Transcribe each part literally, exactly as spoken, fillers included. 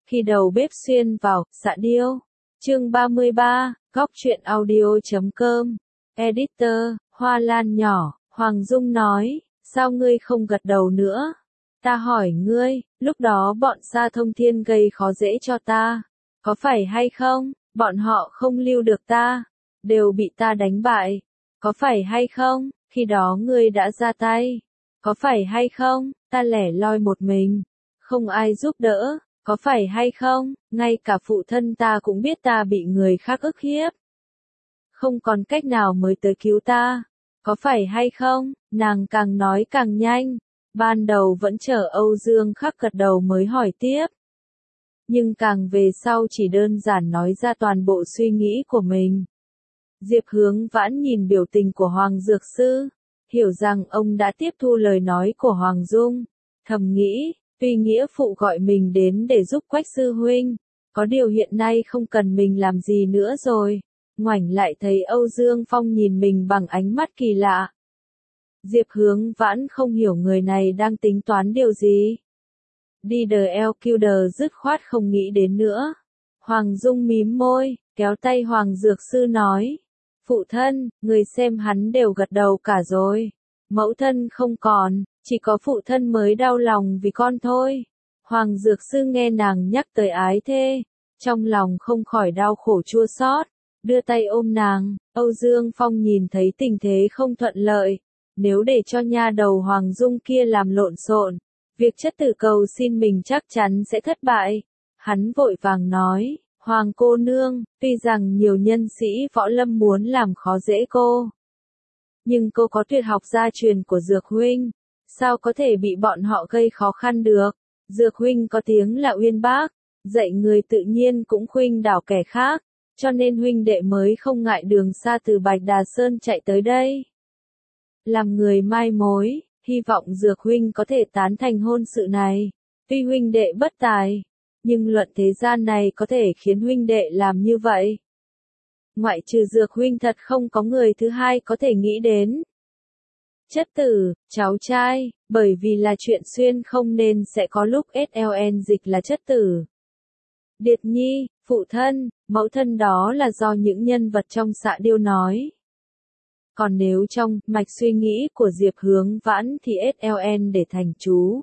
Khi đầu bếp xuyên vào, xạ điêu. Chương ba mươi ba, góc truyện audio chấm com. Editor, Hoa Lan nhỏ, Hoàng Dung nói, sao ngươi không gật đầu nữa? Ta hỏi ngươi, lúc đó bọn Sa Thông Thiên gây khó dễ cho ta. Có phải hay không? Bọn họ không lưu được ta. Đều bị ta đánh bại. Có phải hay không? Khi đó ngươi đã ra tay. Có phải hay không? Ta lẻ loi một mình. Không ai giúp đỡ. Có phải hay không? Ngay cả phụ thân ta cũng biết ta bị người khác ức hiếp. Không còn cách nào mới tới cứu ta. Có phải hay không? Nàng càng nói càng nhanh. Ban đầu vẫn chờ Âu Dương Khắc gật đầu mới hỏi tiếp. Nhưng càng về sau chỉ đơn giản nói ra toàn bộ suy nghĩ của mình. Diệp Hướng Vãn nhìn biểu tình của Hoàng Dược Sư, hiểu rằng ông đã tiếp thu lời nói của Hoàng Dung. Thầm nghĩ, tuy nghĩa phụ gọi mình đến để giúp Quách sư huynh, có điều hiện nay không cần mình làm gì nữa rồi. Ngoảnh lại thấy Âu Dương Phong nhìn mình bằng ánh mắt kỳ lạ. Diệp Hướng Vãn không hiểu người này đang tính toán điều gì. Đi đờ eo kiu đờ dứt khoát không nghĩ đến nữa. Hoàng Dung mím môi, kéo tay Hoàng Dược Sư nói. Phụ thân, người xem hắn đều gật đầu cả rồi. Mẫu thân không còn, chỉ có phụ thân mới đau lòng vì con thôi. Hoàng Dược Sư nghe nàng nhắc tới ái thê, trong lòng không khỏi đau khổ chua xót, đưa tay ôm nàng. Âu Dương Phong nhìn thấy tình thế không thuận lợi, nếu để cho nha đầu Hoàng Dung kia làm lộn xộn, việc chất tử cầu xin mình chắc chắn sẽ thất bại. Hắn vội vàng nói, Hoàng cô nương, tuy rằng nhiều nhân sĩ võ lâm muốn làm khó dễ cô, nhưng cô có tuyệt học gia truyền của Dược huynh, sao có thể bị bọn họ gây khó khăn được? Dược huynh có tiếng là uyên bác, dạy người tự nhiên cũng khuynh đảo kẻ khác, cho nên huynh đệ mới không ngại đường xa từ Bạch Đà Sơn chạy tới đây. Làm người mai mối, hy vọng Dược huynh có thể tán thành hôn sự này. Tuy huynh đệ bất tài, nhưng luận thế gian này có thể khiến huynh đệ làm như vậy. Ngoại trừ Dược huynh thật không có người thứ hai có thể nghĩ đến. Chất tử, cháu trai, bởi vì là chuyện xuyên không nên sẽ có lúc ét lờ en dịch là chất tử. Điệt nhi, phụ thân, mẫu thân đó là do những nhân vật trong xạ điêu nói. Còn nếu trong mạch suy nghĩ của Diệp Hướng Vãn thì ét lờ en để thành chú.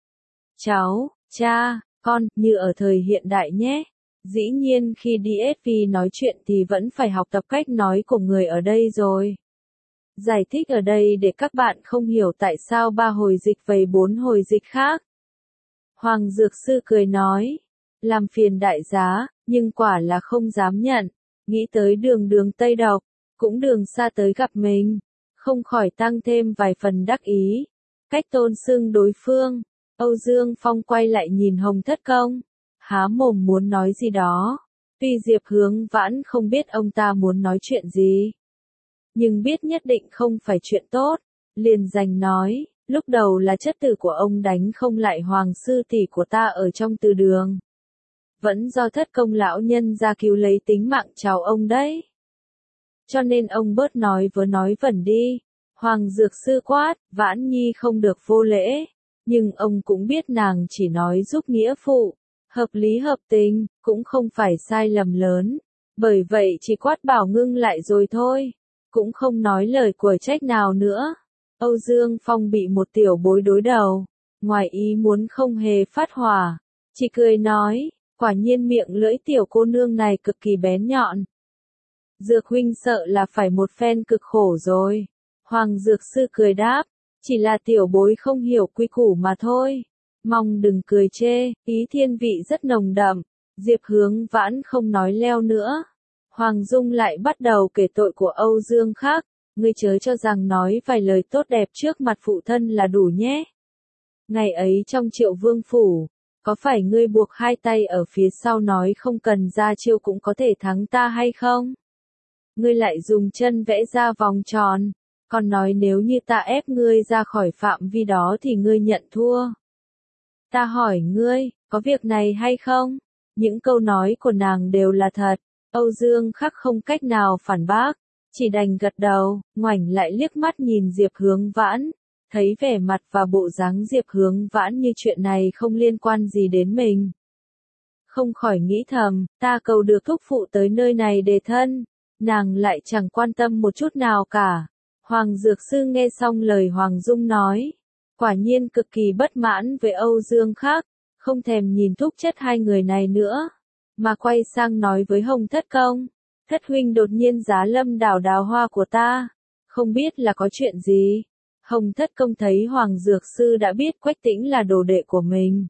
Cháu, cha, con, như ở thời hiện đại nhé. Dĩ nhiên khi đi ét vê nói chuyện thì vẫn phải học tập cách nói của người ở đây rồi. Giải thích ở đây để các bạn không hiểu tại sao ba hồi dịch vầy bốn hồi dịch khác. Hoàng Dược Sư cười nói, làm phiền đại giá, nhưng quả là không dám nhận, nghĩ tới đường đường Tây Độc, cũng đường xa tới gặp mình, không khỏi tăng thêm vài phần đắc ý. Cách tôn xưng đối phương, Âu Dương Phong quay lại nhìn Hồng Thất Công, há mồm muốn nói gì đó. Tuy Diệp Hướng Vãn không biết ông ta muốn nói chuyện gì, nhưng biết nhất định không phải chuyện tốt, liền giành nói, lúc đầu là chất tử của ông đánh không lại Hoàng sư tỷ của ta ở trong từ đường. Vẫn do Thất Công lão nhân ra cứu lấy tính mạng cháu ông đấy. Cho nên ông bớt nói vớ nói vẩn đi. Hoàng Dược Sư quát, Vãn nhi không được vô lễ, nhưng ông cũng biết nàng chỉ nói giúp nghĩa phụ, hợp lý hợp tình, cũng không phải sai lầm lớn, bởi vậy chỉ quát bảo ngưng lại rồi thôi, cũng không nói lời của trách nào nữa. Âu Dương Phong bị một tiểu bối đối đầu, ngoài ý muốn không hề phát hỏa, chỉ cười nói, quả nhiên miệng lưỡi tiểu cô nương này cực kỳ bén nhọn. Dược huynh sợ là phải một phen cực khổ rồi. Hoàng Dược Sư cười đáp, chỉ là tiểu bối không hiểu quy củ mà thôi. Mong đừng cười chê, ý thiên vị rất nồng đậm. Diệp Hướng Vãn không nói leo nữa. Hoàng Dung lại bắt đầu kể tội của Âu Dương Khắc. Ngươi chớ cho rằng nói vài lời tốt đẹp trước mặt phụ thân là đủ nhé. Ngày ấy trong Triệu Vương phủ, có phải ngươi buộc hai tay ở phía sau nói không cần ra chiêu cũng có thể thắng ta hay không? Ngươi lại dùng chân vẽ ra vòng tròn, còn nói nếu như ta ép ngươi ra khỏi phạm vi đó thì ngươi nhận thua. Ta hỏi ngươi, có việc này hay không? Những câu nói của nàng đều là thật. Âu Dương Khắc không cách nào phản bác, chỉ đành gật đầu, ngoảnh lại liếc mắt nhìn Diệp Hướng Vãn, thấy vẻ mặt và bộ dáng Diệp Hướng Vãn như chuyện này không liên quan gì đến mình. không khỏi nghĩ thầm, ta cầu được thúc phụ tới nơi này đề thân, nàng lại chẳng quan tâm một chút nào cả. Hoàng Dược Sư nghe xong lời Hoàng Dung nói, quả nhiên cực kỳ bất mãn với Âu Dương Khắc, không thèm nhìn thúc chất hai người này nữa, mà quay sang nói với Hồng Thất Công, thất huynh đột nhiên giá lâm đảo Đào Hoa của ta, không biết là có chuyện gì. Hồng Thất Công thấy Hoàng Dược Sư đã biết Quách Tĩnh là đồ đệ của mình,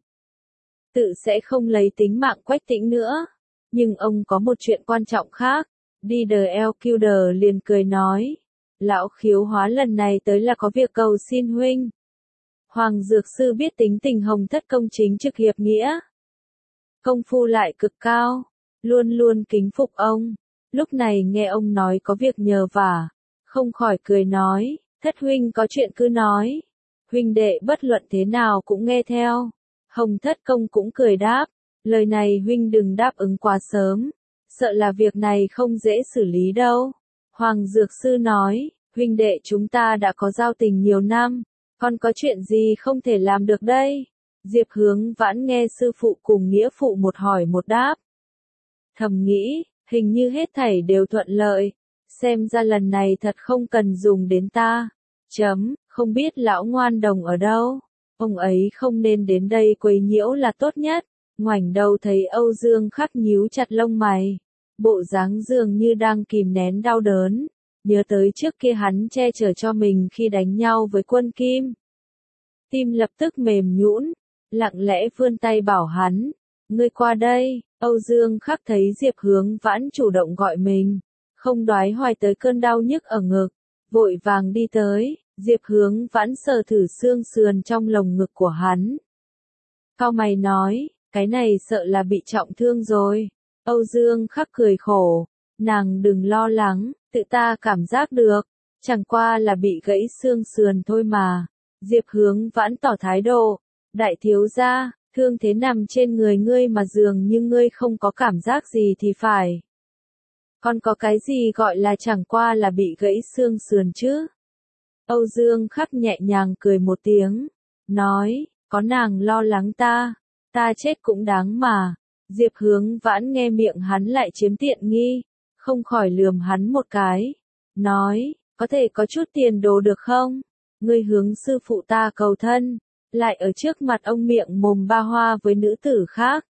tự sẽ không lấy tính mạng Quách Tĩnh nữa, nhưng ông có một chuyện quan trọng khác. Đi đờ eo kiu đờ liền cười nói, lão Khiếu Hóa lần này tới là có việc cầu xin huynh. Hoàng Dược Sư biết tính tình Hồng Thất Công chính trực hiệp nghĩa, công phu lại cực cao, luôn luôn kính phục ông. Lúc này nghe ông nói có việc nhờ vả, không khỏi cười nói, thất huynh có chuyện cứ nói, huynh đệ bất luận thế nào cũng nghe theo. Hồng Thất Công cũng cười đáp, lời này huynh đừng đáp ứng quá sớm, sợ là việc này không dễ xử lý đâu. Hoàng Dược Sư nói, huynh đệ chúng ta đã có giao tình nhiều năm, còn có chuyện gì không thể làm được đây? Diệp Hướng Vãn nghe sư phụ cùng nghĩa phụ một hỏi một đáp, thầm nghĩ, hình như hết thảy đều thuận lợi, xem ra lần này thật không cần dùng đến ta. Chấm, không biết lão Ngoan Đồng ở đâu, ông ấy không nên đến đây quấy nhiễu là tốt nhất. Ngoảnh đầu thấy Âu Dương Khắc nhíu chặt lông mày, bộ dáng dường như đang kìm nén đau đớn, nhớ tới trước kia hắn che chở cho mình khi đánh nhau với Quân Kim. Tim lập tức mềm nhũn, lặng lẽ vươn tay bảo hắn, ngươi qua đây. Âu Dương Khắc thấy Diệp Hướng Vãn chủ động gọi mình, không đoái hoài tới cơn đau nhức ở ngực, vội vàng đi tới. Diệp Hướng Vãn sờ thử xương sườn trong lồng ngực của hắn, cau mày nói, cái này sợ là bị trọng thương rồi. Âu Dương Khắc cười khổ, nàng đừng lo lắng, tự ta cảm giác được, chẳng qua là bị gãy xương sườn thôi mà. Diệp Hướng Vãn tỏ thái độ, đại thiếu gia, thương thế nằm trên người ngươi mà dường như ngươi không có cảm giác gì thì phải. Còn có cái gì gọi là chẳng qua là bị gãy xương sườn chứ? Âu Dương Khắc nhẹ nhàng cười một tiếng, nói, có nàng lo lắng ta, ta chết cũng đáng mà. Diệp Hướng Vãn nghe miệng hắn lại chiếm tiện nghi, không khỏi lườm hắn một cái, nói, có thể có chút tiền đồ được không? Ngươi hướng sư phụ ta cầu thân, lại ở trước mặt ông miệng mồm ba hoa với nữ tử khác.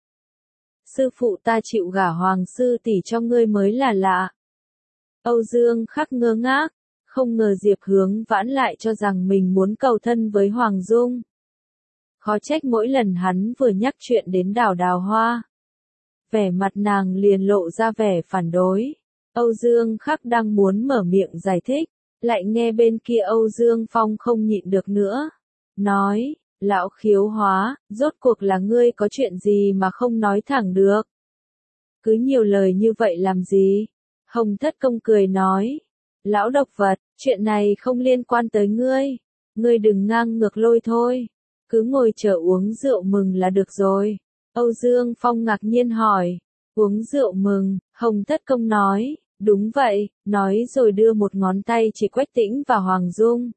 Sư phụ ta chịu gả Hoàng sư tỷ cho ngươi mới là lạ. Âu Dương Khắc ngơ ngác, không ngờ Diệp Hướng Vãn lại cho rằng mình muốn cầu thân với Hoàng Dung. Khó trách mỗi lần hắn vừa nhắc chuyện đến đảo Đào Hoa, vẻ mặt nàng liền lộ ra vẻ phản đối. Âu Dương Khắc đang muốn mở miệng giải thích, lại nghe bên kia Âu Dương Phong không nhịn được nữa, nói, lão Khiếu Hóa, rốt cuộc là ngươi có chuyện gì mà không nói thẳng được? Cứ nhiều lời như vậy làm gì? Hồng Thất Công cười nói, lão độc vật, chuyện này không liên quan tới ngươi, ngươi đừng ngang ngược lôi thôi, cứ ngồi chờ uống rượu mừng là được rồi. Âu Dương Phong ngạc nhiên hỏi, uống rượu mừng? Hồng Thất Công nói, đúng vậy, nói rồi đưa một ngón tay chỉ Quách Tĩnh và Hoàng Dung.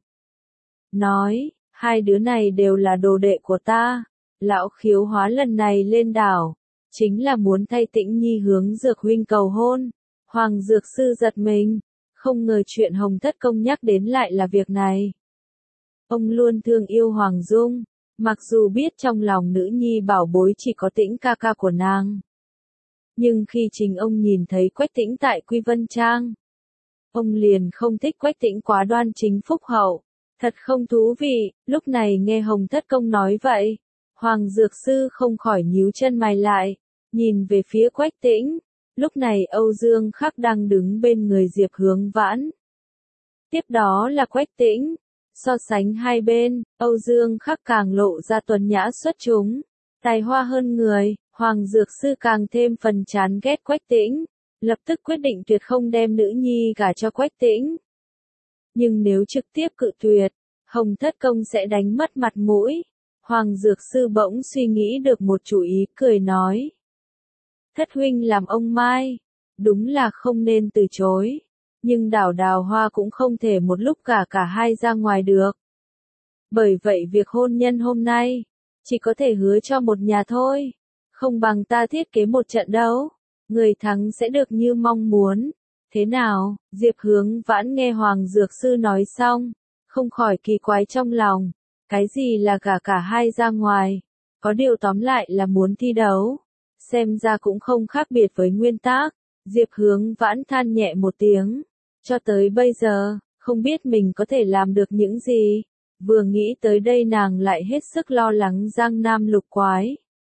Nói, hai đứa này đều là đồ đệ của ta, lão Khiếu Hóa lần này lên đảo, chính là muốn thay Tĩnh Nhi hướng Dược huynh cầu hôn. Hoàng Dược Sư giật mình, không ngờ chuyện Hồng Thất Công nhắc đến lại là việc này. Ông luôn thương yêu Hoàng Dung, mặc dù biết trong lòng nữ nhi bảo bối chỉ có Tĩnh ca ca của nàng. Nhưng khi chính ông nhìn thấy Quách Tĩnh tại Quy Vân Trang, ông liền không thích Quách Tĩnh quá đoan chính phúc hậu, thật không thú vị. Lúc này nghe Hồng Thất Công nói vậy, Hoàng Dược Sư không khỏi nhíu chân mày lại, nhìn về phía Quách Tĩnh. Lúc này Âu Dương Khắc đang đứng bên người Diệp Hướng Vãn, tiếp đó là Quách Tĩnh. So sánh hai bên, Âu Dương Khắc càng lộ ra tuấn nhã xuất chúng, tài hoa hơn người. Hoàng Dược Sư càng thêm phần chán ghét Quách Tĩnh, lập tức quyết định tuyệt không đem nữ nhi gả cho Quách Tĩnh. Nhưng nếu trực tiếp cự tuyệt, Hồng Thất Công sẽ đánh mất mặt mũi. Hoàng Dược Sư bỗng suy nghĩ được một chủ ý, cười nói, thất huynh làm ông Mai, đúng là không nên từ chối, nhưng đảo Đào Hoa cũng không thể một lúc cả cả hai ra ngoài được. Bởi vậy việc hôn nhân hôm nay, chỉ có thể hứa cho một nhà thôi, Không bằng ta thiết kế một trận đấu, người thắng sẽ được như mong muốn. Thế nào? Diệp Hướng Vãn nghe Hoàng Dược Sư nói xong, không khỏi kỳ quái trong lòng. Cái gì là cả cả hai ra ngoài? Có điều tóm lại là muốn thi đấu. Xem ra cũng không khác biệt với nguyên tắc. Diệp Hướng Vãn than nhẹ một tiếng. Cho tới bây giờ, không biết mình có thể làm được những gì. Vừa nghĩ tới đây nàng lại hết sức lo lắng Giang Nam lục quái.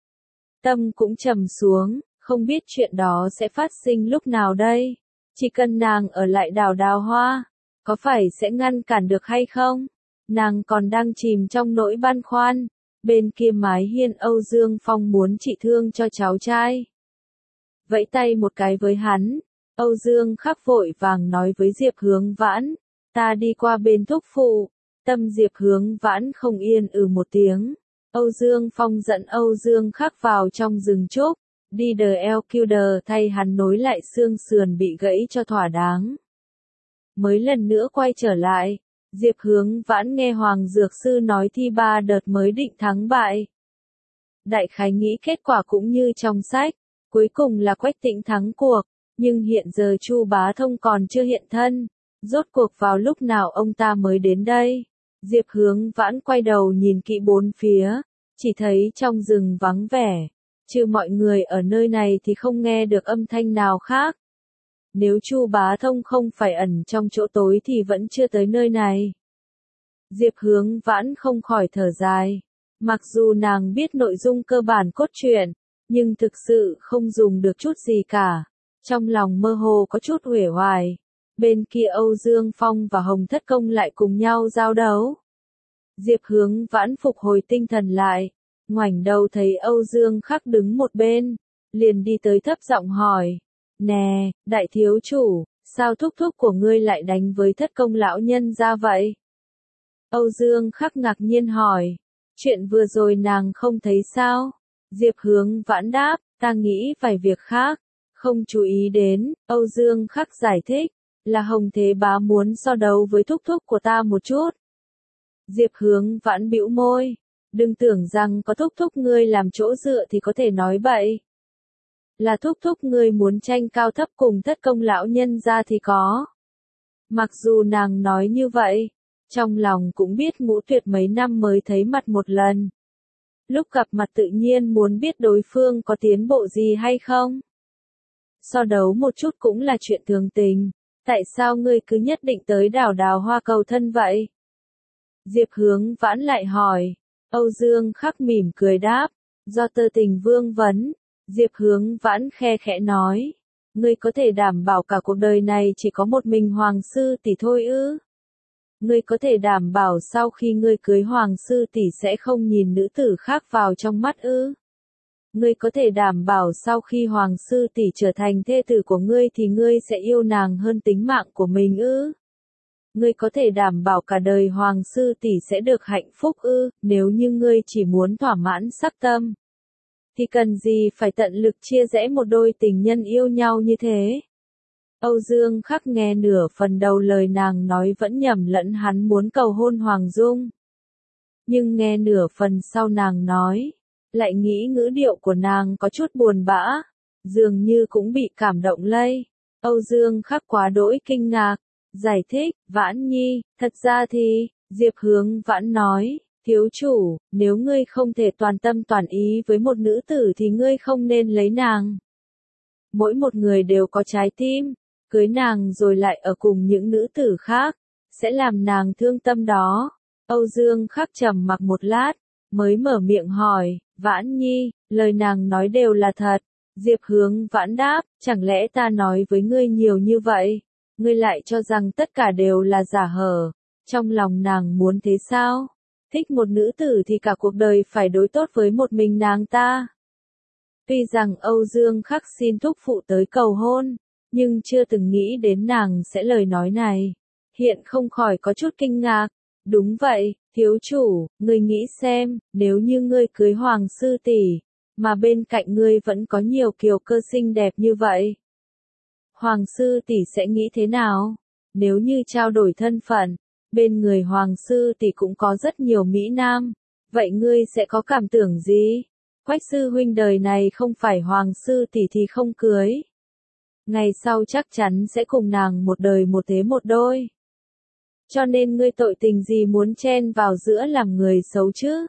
Tâm cũng trầm xuống, không biết chuyện đó sẽ phát sinh lúc nào đây. Chỉ cần nàng ở lại đảo Đào Hoa, có phải sẽ ngăn cản được hay không? Nàng còn đang chìm trong nỗi băn khoăn. Bên kia mái hiên Âu Dương Phong muốn trị thương cho cháu trai. Vẫy tay một cái với hắn, Âu Dương Khắc vội vàng nói với Diệp Hướng Vãn, ta đi qua bên thúc phụ. Tâm Diệp Hướng Vãn không yên ừ một tiếng. Âu Dương Phong dẫn Âu Dương Khắc vào trong rừng trúc, đi đờ eo kiu đờ thay hắn nối lại xương sườn bị gãy cho thỏa đáng. Mới lần nữa quay trở lại, Diệp Hướng Vãn nghe Hoàng Dược Sư nói thi ba đợt mới định thắng bại. Đại khái nghĩ kết quả cũng như trong sách, cuối cùng là Quách Tĩnh thắng cuộc, nhưng hiện giờ Chu Bá Thông còn chưa hiện thân, rốt cuộc vào lúc nào ông ta mới đến đây. Diệp Hướng Vãn quay đầu nhìn kỹ bốn phía, chỉ thấy trong rừng vắng vẻ, trừ mọi người ở nơi này thì không nghe được âm thanh nào khác. Nếu Chu Bá Thông không phải ẩn trong chỗ tối thì vẫn chưa tới nơi này. Diệp Hướng Vãn không khỏi thở dài. Mặc dù nàng biết nội dung cơ bản cốt truyện, nhưng thực sự không dùng được chút gì cả. Trong lòng mơ hồ có chút uể oải. Bên kia Âu Dương Phong và Hồng Thất Công lại cùng nhau giao đấu. Diệp Hướng Vãn phục hồi tinh thần lại, ngoảnh đầu thấy Âu Dương Khắc đứng một bên, liền đi tới thấp giọng hỏi. Nè, đại thiếu chủ, sao thúc thúc của ngươi lại đánh với Thất Công lão nhân ra vậy? Âu Dương Khắc ngạc nhiên hỏi. Chuyện vừa rồi nàng không thấy sao? Diệp Hướng Vãn đáp, ta nghĩ vài việc khác, không chú ý đến. Âu Dương Khắc giải thích, là Hồng Thế Bá muốn so đấu với thúc thúc của ta một chút. Diệp Hướng Vãn bĩu môi, đừng tưởng rằng có thúc thúc ngươi làm chỗ dựa thì có thể nói bậy. Là thúc thúc ngươi muốn tranh cao thấp cùng Thất Công lão nhân ra thì có. Mặc dù nàng nói như vậy, trong lòng cũng biết Ngũ Tuyệt mấy năm mới thấy mặt một lần. Lúc gặp mặt tự nhiên muốn biết đối phương có tiến bộ gì hay không. So đấu một chút cũng là chuyện thường tình, tại sao ngươi cứ nhất định tới đảo Đào Hoa cầu thân vậy? Diệp Hướng Vãn lại hỏi. Âu Dương Khắc mỉm cười đáp, do tơ tình vương vấn. Diệp Hướng Vãn khe khẽ nói, ngươi có thể đảm bảo cả cuộc đời này chỉ có một mình Hoàng sư tỷ thôi ư? Ngươi có thể đảm bảo sau khi ngươi cưới Hoàng sư tỷ sẽ không nhìn nữ tử khác vào trong mắt ư? Ngươi có thể đảm bảo sau khi Hoàng sư tỷ trở thành thê tử của ngươi thì ngươi sẽ yêu nàng hơn tính mạng của mình ư? Ngươi có thể đảm bảo cả đời Hoàng sư tỷ sẽ được hạnh phúc ư? Nếu như ngươi chỉ muốn thỏa mãn sắc tâm, thì cần gì phải tận lực chia rẽ một đôi tình nhân yêu nhau như thế? Âu Dương Khắc nghe nửa phần đầu lời nàng nói vẫn nhầm lẫn hắn muốn cầu hôn Hoàng Dung. Nhưng nghe nửa phần sau nàng nói, lại nghĩ ngữ điệu của nàng có chút buồn bã, dường như cũng bị cảm động lây. Âu Dương Khắc quá đỗi kinh ngạc, giải thích, Vãn Nhi, thật ra thì, Diệp Hướng Vãn nói, thiếu chủ, nếu ngươi không thể toàn tâm toàn ý với một nữ tử thì ngươi không nên lấy nàng. Mỗi một người đều có trái tim, cưới nàng rồi lại ở cùng những nữ tử khác, sẽ làm nàng thương tâm đó. Âu Dương Khắc trầm mặc một lát, mới mở miệng hỏi, Vãn Nhi, lời nàng nói đều là thật. Diệp Hướng Vãn đáp, chẳng lẽ ta nói với ngươi nhiều như vậy, ngươi lại cho rằng tất cả đều là giả hờ? Trong lòng nàng muốn thế sao? Thích một nữ tử thì cả cuộc đời phải đối tốt với một mình nàng ta. Tuy rằng Âu Dương Khắc xin thúc phụ tới cầu hôn, nhưng chưa từng nghĩ đến nàng sẽ lời nói này. Hiện không khỏi có chút kinh ngạc. Đúng vậy, thiếu chủ, ngươi nghĩ xem, nếu như ngươi cưới Hoàng sư tỷ, mà bên cạnh ngươi vẫn có nhiều kiều cơ xinh đẹp như vậy, Hoàng sư tỷ sẽ nghĩ thế nào? Nếu như trao đổi thân phận, bên người Hoàng sư tỷ cũng có rất nhiều mỹ nam, vậy ngươi sẽ có cảm tưởng gì? Quách sư huynh đời này không phải hoàng sư tỷ thì không cưới. Ngày sau chắc chắn sẽ cùng nàng một đời một thế một đôi. Cho nên ngươi tội tình gì muốn chen vào giữa làm người xấu chứ?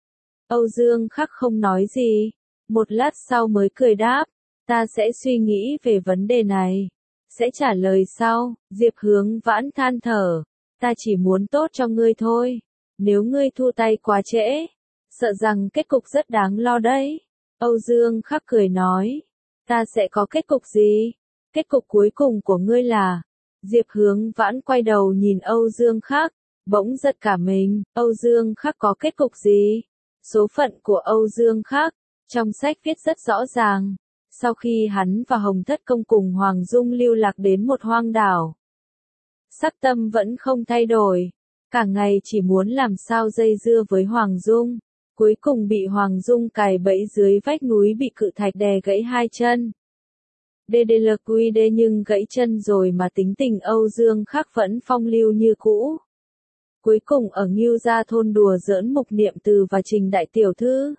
Âu Dương Khắc không nói gì, một lát sau mới cười đáp, ta sẽ suy nghĩ về vấn đề này, sẽ trả lời sau. Diệp Hướng Vãn than thở, ta chỉ muốn tốt cho ngươi thôi, nếu ngươi thu tay quá trễ, sợ rằng kết cục rất đáng lo đấy. Âu Dương Khắc cười nói, ta sẽ có kết cục gì? Kết cục cuối cùng của ngươi là... Diệp Hướng Vãn quay đầu nhìn Âu Dương Khắc, bỗng giật cả mình. Âu Dương Khắc có kết cục gì? Số phận của Âu Dương Khắc, trong sách viết rất rõ ràng. Sau khi hắn và Hồng Thất Công cùng Hoàng Dung lưu lạc đến một hoang đảo, sắc tâm vẫn không thay đổi, cả ngày chỉ muốn làm sao dây dưa với Hoàng Dung, cuối cùng bị Hoàng Dung cài bẫy dưới vách núi, bị cự thạch đè gãy hai chân. đê đê lờ quy đê nhưng gãy chân rồi mà tính tình Âu Dương Khắc vẫn phong lưu như cũ. Cuối cùng ở Ngưu Gia thôn đùa giỡn Mục Niệm Từ và Trình Đại Tiểu Thư.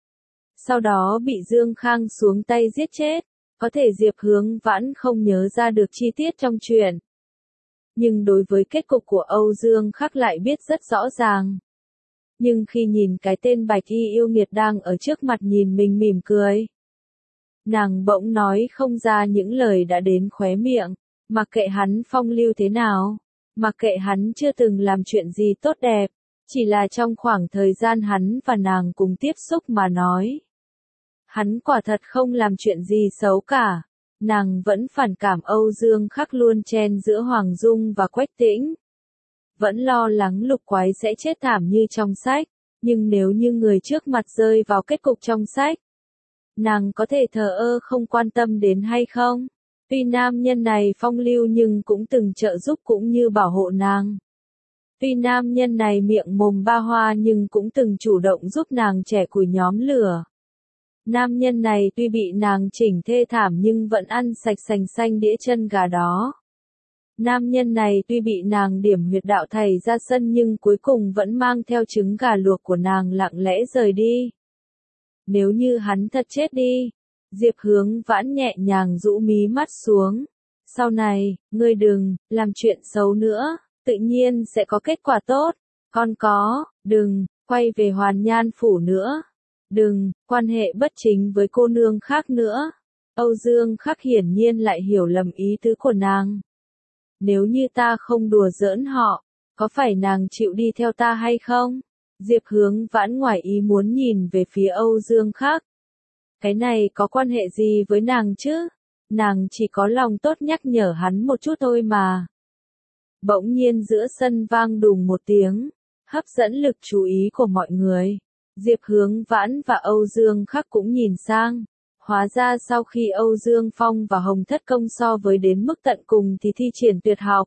Sau đó bị Dương Khang xuống tay giết chết, có thể Diệp Hướng Vãn không nhớ ra được chi tiết trong chuyện. Nhưng đối với kết cục của Âu Dương Khắc lại biết rất rõ ràng. Nhưng khi nhìn cái tên Bạch Y yêu nghiệt đang ở trước mặt nhìn mình mỉm cười, nàng bỗng nói không ra những lời đã đến khóe miệng, mặc kệ hắn phong lưu thế nào, mặc kệ hắn chưa từng làm chuyện gì tốt đẹp, chỉ là trong khoảng thời gian hắn và nàng cùng tiếp xúc mà nói. Hắn quả thật không làm chuyện gì xấu cả, nàng vẫn phản cảm Âu Dương Khắc luôn chen giữa Hoàng Dung và Quách Tĩnh. Vẫn lo lắng Lục Quái sẽ chết thảm như trong sách, nhưng nếu như người trước mặt rơi vào kết cục trong sách, nàng có thể thờ ơ không quan tâm đến hay không? Tuy nam nhân này phong lưu nhưng cũng từng trợ giúp cũng như bảo hộ nàng. Tuy nam nhân này miệng mồm ba hoa nhưng cũng từng chủ động giúp nàng trẻ củi nhóm lửa. Nam nhân này tuy bị nàng chỉnh thê thảm nhưng vẫn ăn sạch sành xanh đĩa chân gà đó. Nam nhân này tuy bị nàng điểm huyệt đạo thầy ra sân nhưng cuối cùng vẫn mang theo trứng gà luộc của nàng lặng lẽ rời đi. Nếu như hắn thật chết đi, Diệp Hướng Vãn nhẹ nhàng rũ mí mắt xuống. Sau này, ngươi đừng làm chuyện xấu nữa, tự nhiên sẽ có kết quả tốt. Con có, đừng quay về Hoàn Nhan phủ nữa. Đừng quan hệ bất chính với cô nương khác nữa. Âu Dương Khắc hiển nhiên lại hiểu lầm ý tứ của nàng. Nếu như ta không đùa giỡn họ, có phải nàng chịu đi theo ta hay không? Diệp Hướng Vãn ngoài ý muốn nhìn về phía Âu Dương Khắc. Cái này có quan hệ gì với nàng chứ? Nàng chỉ có lòng tốt nhắc nhở hắn một chút thôi mà. Bỗng nhiên giữa sân vang đùng một tiếng, hấp dẫn lực chú ý của mọi người. Diệp Hướng Vãn và Âu Dương Khắc cũng nhìn sang. Hóa ra sau khi Âu Dương Phong và Hồng Thất Công so với đến mức tận cùng thì thi triển tuyệt học.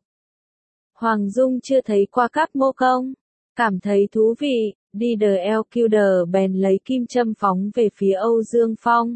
Hoàng Dung chưa thấy qua các mô công, cảm thấy thú vị, đi đờ eo kiu đờ bèn lấy kim châm phóng về phía Âu Dương Phong.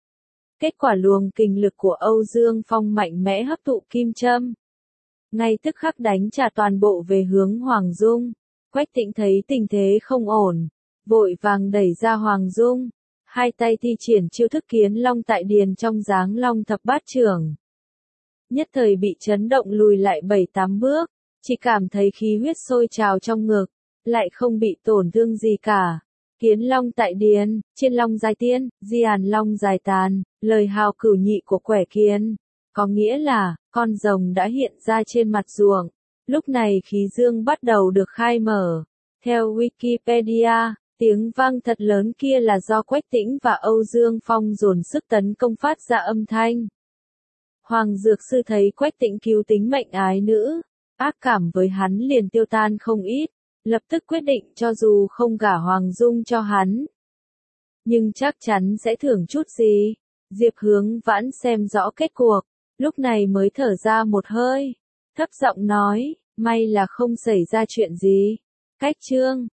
Kết quả luồng kình lực của Âu Dương Phong mạnh mẽ hấp thụ kim châm, ngay tức khắc đánh trả toàn bộ về hướng Hoàng Dung. Quách Tĩnh thấy tình thế không ổn, vội vàng đẩy ra Hoàng Dung, hai tay thi triển chiêu thức Kiến Long tại điền trong dáng Long thập bát trưởng. Nhất thời bị chấn động lùi lại bảy tám bước, chỉ cảm thấy khí huyết sôi trào trong ngực, lại không bị tổn thương gì cả. Kiến Long tại điền, trên Long dài tiên, di àn Long dài tàn, lời hào cửu nhị của Quẻ Kiến, có nghĩa là, con rồng đã hiện ra trên mặt ruộng. Lúc này khí dương bắt đầu được khai mở. Theo Wikipedia, tiếng vang thật lớn kia là do Quách Tĩnh và Âu Dương Phong dồn sức tấn công phát ra âm thanh. Hoàng Dược Sư thấy Quách Tĩnh cứu tính mệnh ái nữ, ác cảm với hắn liền tiêu tan không ít, lập tức quyết định cho dù không gả Hoàng Dung cho hắn, nhưng chắc chắn sẽ thưởng chút gì. Diệp Hướng Vãn xem rõ kết cuộc, lúc này mới thở ra một hơi, thấp giọng nói, may là không xảy ra chuyện gì. Cách chương